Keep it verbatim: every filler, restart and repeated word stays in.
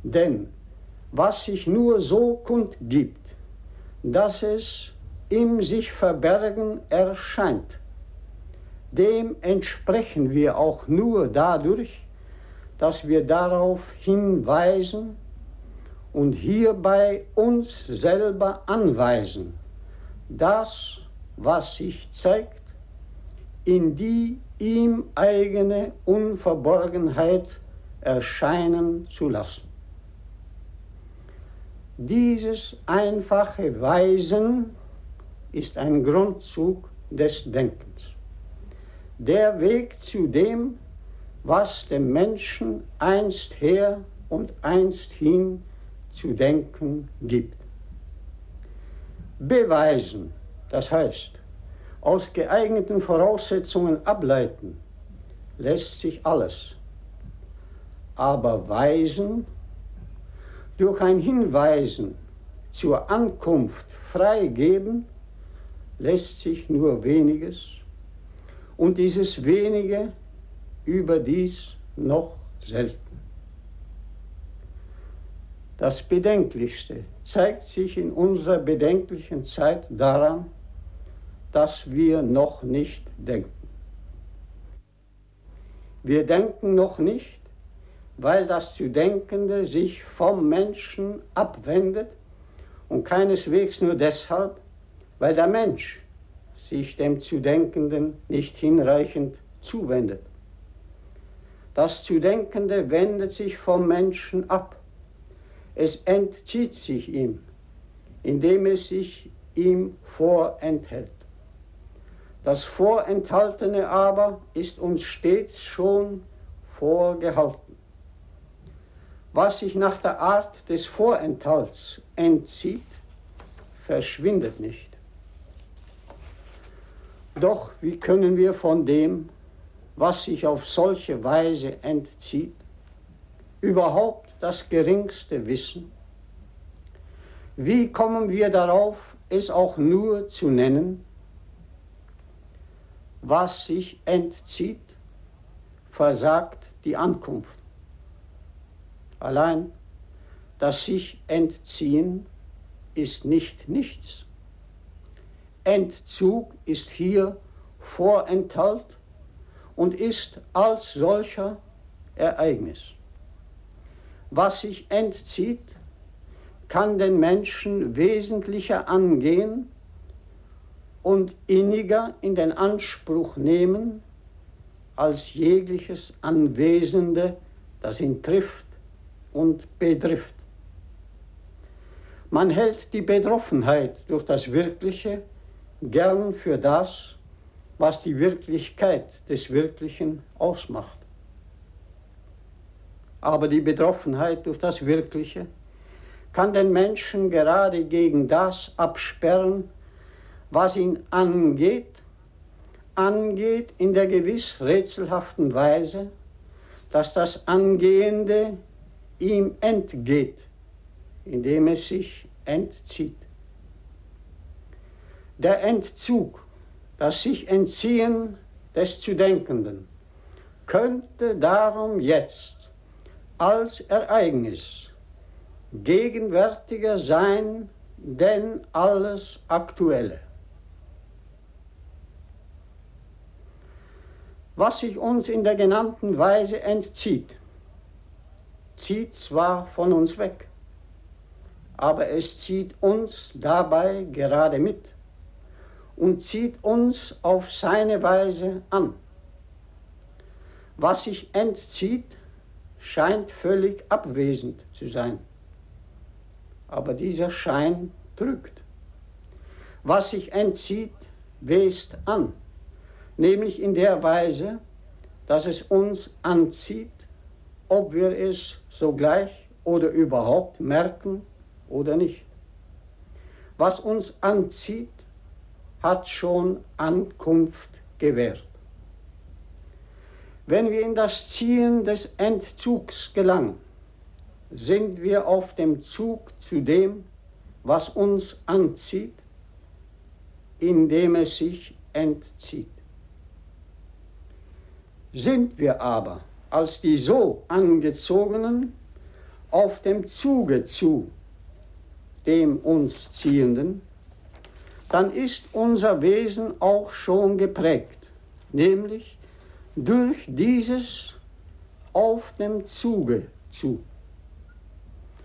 Denn was sich nur so kundgibt, dass es im sich Verbergen erscheint, dem entsprechen wir auch nur dadurch, dass wir darauf hinweisen und hierbei uns selber anweisen, das, was sich zeigt, in die ihm eigene Unverborgenheit erscheinen zu lassen. Dieses einfache Weisen ist ein Grundzug des Denkens. Der Weg zu dem, was dem Menschen einst her und einst hin zu denken gibt. Beweisen, das heißt, aus geeigneten Voraussetzungen ableiten, lässt sich alles. Aber weisen, durch ein Hinweisen zur Ankunft freigeben, lässt sich nur weniges und dieses wenige überdies noch selten. Das Bedenklichste zeigt sich in unserer bedenklichen Zeit daran, dass wir noch nicht denken. Wir denken noch nicht, weil das zu Denkende sich vom Menschen abwendet und keineswegs nur deshalb, weil der Mensch sich dem zu Denkenden nicht hinreichend zuwendet. Das zu Denkende wendet sich vom Menschen ab. Es entzieht sich ihm, indem es sich ihm vorenthält. Das Vorenthaltene aber ist uns stets schon vorgehalten. Was sich nach der Art des Vorenthalts entzieht, verschwindet nicht. Doch wie können wir von dem, was sich auf solche Weise entzieht, überhaupt das Geringste wissen? Wie kommen wir darauf, es auch nur zu nennen? Was sich entzieht, versagt die Ankunft. Allein das sich entziehen ist nicht nichts. Entzug ist hier Vorenthalt und ist als solcher Ereignis. Was sich entzieht, kann den Menschen wesentlicher angehen und inniger in den Anspruch nehmen als jegliches Anwesende, das ihn trifft und betrifft. Man hält die Betroffenheit durch das Wirkliche gern für das, was die Wirklichkeit des Wirklichen ausmacht. Aber die Betroffenheit durch das Wirkliche kann den Menschen gerade gegen das absperren, was ihn angeht, angeht in der gewiss rätselhaften Weise, dass das Angehende ihm entgeht, indem es sich entzieht. Der Entzug, das sich entziehen des zu Denkenden, könnte darum jetzt als Ereignis gegenwärtiger sein denn alles Aktuelle. Was sich uns in der genannten Weise entzieht, zieht zwar von uns weg, aber es zieht uns dabei gerade mit und zieht uns auf seine Weise an. Was sich entzieht, scheint völlig abwesend zu sein. Aber dieser Schein trügt. Was sich entzieht, west an, nämlich in der Weise, dass es uns anzieht, ob wir es sogleich oder überhaupt merken oder nicht. Was uns anzieht, hat schon Ankunft gewährt. Wenn wir in das Ziehen des Entzugs gelangen, sind wir auf dem Zug zu dem, was uns anzieht, indem es sich entzieht. Sind wir aber als die so Angezogenen auf dem Zuge zu, dem uns Ziehenden, dann ist unser Wesen auch schon geprägt, nämlich durch dieses auf dem Zuge zu.